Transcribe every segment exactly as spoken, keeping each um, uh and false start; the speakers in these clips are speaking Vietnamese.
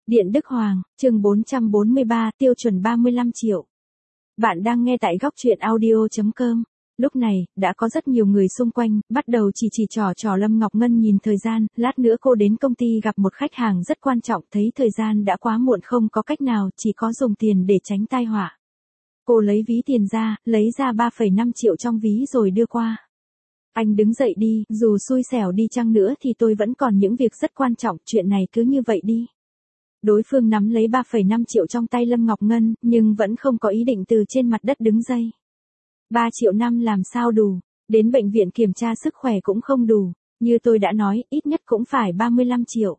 Điện Đức Hoàng, chương bốn trăm bốn mươi ba, tiêu chuẩn ba mươi lăm triệu. Bạn đang nghe tại góc truyện audio chấm com. Lúc này, đã có rất nhiều người xung quanh, bắt đầu chỉ chỉ trò trò Lâm Ngọc Ngân nhìn thời gian, lát nữa cô đến công ty gặp một khách hàng rất quan trọng, thấy thời gian đã quá muộn không có cách nào, chỉ có dùng tiền để tránh tai họa. Cô lấy ví tiền ra, lấy ra ba phẩy năm triệu trong ví rồi đưa qua. Anh đứng dậy đi, dù xui xẻo đi chăng nữa thì tôi vẫn còn những việc rất quan trọng, chuyện này cứ như vậy đi. Đối phương nắm lấy ba phẩy năm triệu trong tay Lâm Ngọc Ngân, nhưng vẫn không có ý định từ trên mặt đất đứng dậy. ba triệu năm làm sao đủ, đến bệnh viện kiểm tra sức khỏe cũng không đủ, như tôi đã nói, ít nhất cũng phải ba mươi lăm triệu.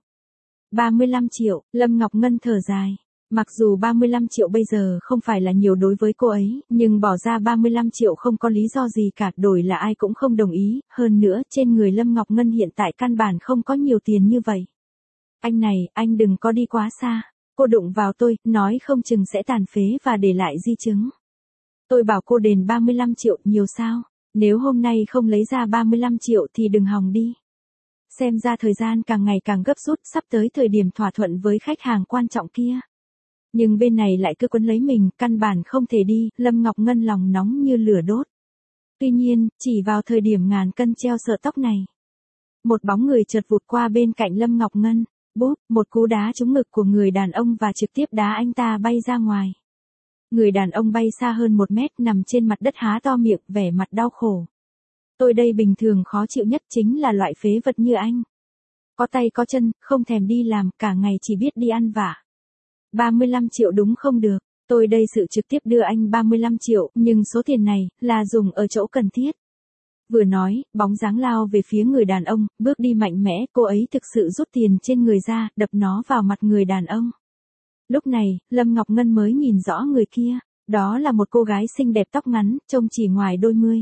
ba mươi lăm triệu, Lâm Ngọc Ngân thở dài. Mặc dù ba mươi lăm triệu bây giờ không phải là nhiều đối với cô ấy, nhưng bỏ ra ba mươi lăm triệu không có lý do gì cả, đổi là ai cũng không đồng ý, hơn nữa trên người Lâm Ngọc Ngân hiện tại căn bản không có nhiều tiền như vậy. Anh này, anh đừng có đi quá xa. Cô đụng vào tôi, nói không chừng sẽ tàn phế và để lại di chứng. Tôi bảo cô đền ba mươi lăm triệu, nhiều sao? Nếu hôm nay không lấy ra ba mươi lăm triệu thì đừng hòng đi. Xem ra thời gian càng ngày càng gấp rút, sắp tới thời điểm thỏa thuận với khách hàng quan trọng kia. Nhưng bên này lại cứ quấn lấy mình, căn bản không thể đi, Lâm Ngọc Ngân lòng nóng như lửa đốt. Tuy nhiên, chỉ vào thời điểm ngàn cân treo sợi tóc này, một bóng người chợt vụt qua bên cạnh Lâm Ngọc Ngân. Bốp, một cú đá trúng ngực của người đàn ông và trực tiếp đá anh ta bay ra ngoài. Người đàn ông bay xa hơn một mét, nằm trên mặt đất há to miệng, vẻ mặt đau khổ. Tôi đây bình thường khó chịu nhất chính là loại phế vật như anh. Có tay có chân, không thèm đi làm, cả ngày chỉ biết đi ăn vạ. ba mươi lăm triệu đúng không được, tôi đây sự trực tiếp đưa anh ba mươi lăm triệu, nhưng số tiền này, là dùng ở chỗ cần thiết. Vừa nói, bóng dáng lao về phía người đàn ông, bước đi mạnh mẽ, cô ấy thực sự rút tiền trên người ra, đập nó vào mặt người đàn ông. Lúc này, Lâm Ngọc Ngân mới nhìn rõ người kia, đó là một cô gái xinh đẹp tóc ngắn, trông chỉ ngoài đôi mươi.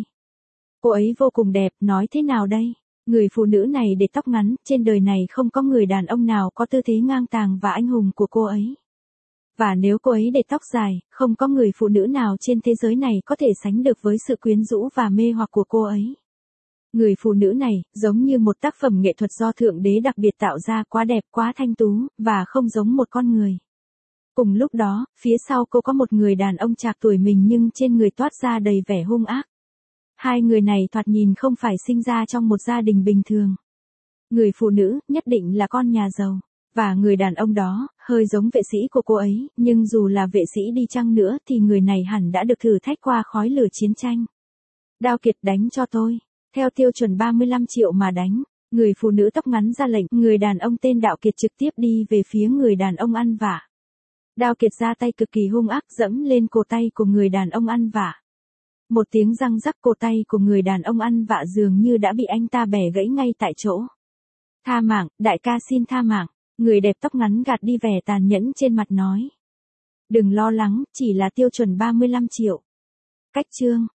Cô ấy vô cùng đẹp, nói thế nào đây? Người phụ nữ này để tóc ngắn, trên đời này không có người đàn ông nào có tư thế ngang tàng và anh hùng của cô ấy. Và nếu cô ấy để tóc dài, không có người phụ nữ nào trên thế giới này có thể sánh được với sự quyến rũ và mê hoặc của cô ấy. Người phụ nữ này, giống như một tác phẩm nghệ thuật do Thượng Đế đặc biệt tạo ra, quá đẹp, quá thanh tú, và không giống một con người. Cùng lúc đó, phía sau cô có một người đàn ông trạc tuổi mình nhưng trên người toát ra đầy vẻ hung ác. Hai người này thoạt nhìn không phải sinh ra trong một gia đình bình thường. Người phụ nữ, nhất định là con nhà giàu. Và người đàn ông đó, hơi giống vệ sĩ của cô ấy, nhưng dù là vệ sĩ đi chăng nữa thì người này hẳn đã được thử thách qua khói lửa chiến tranh. Đao Kiệt, đánh cho tôi. Theo tiêu chuẩn ba mươi lăm triệu mà đánh. Người phụ nữ tóc ngắn ra lệnh, người đàn ông tên Đạo Kiệt trực tiếp đi về phía người đàn ông ăn vạ. Đao Kiệt ra tay cực kỳ hung ác, dẫm lên cổ tay của người đàn ông ăn vạ. Một tiếng răng rắc, cổ tay của người đàn ông ăn vạ dường như đã bị anh ta bẻ gãy ngay tại chỗ. Tha mạng, đại ca xin tha mạng. Người đẹp tóc ngắn gạt đi vẻ tàn nhẫn trên mặt nói. Đừng lo lắng, chỉ là tiêu chuẩn ba mươi lăm triệu. Cách chương.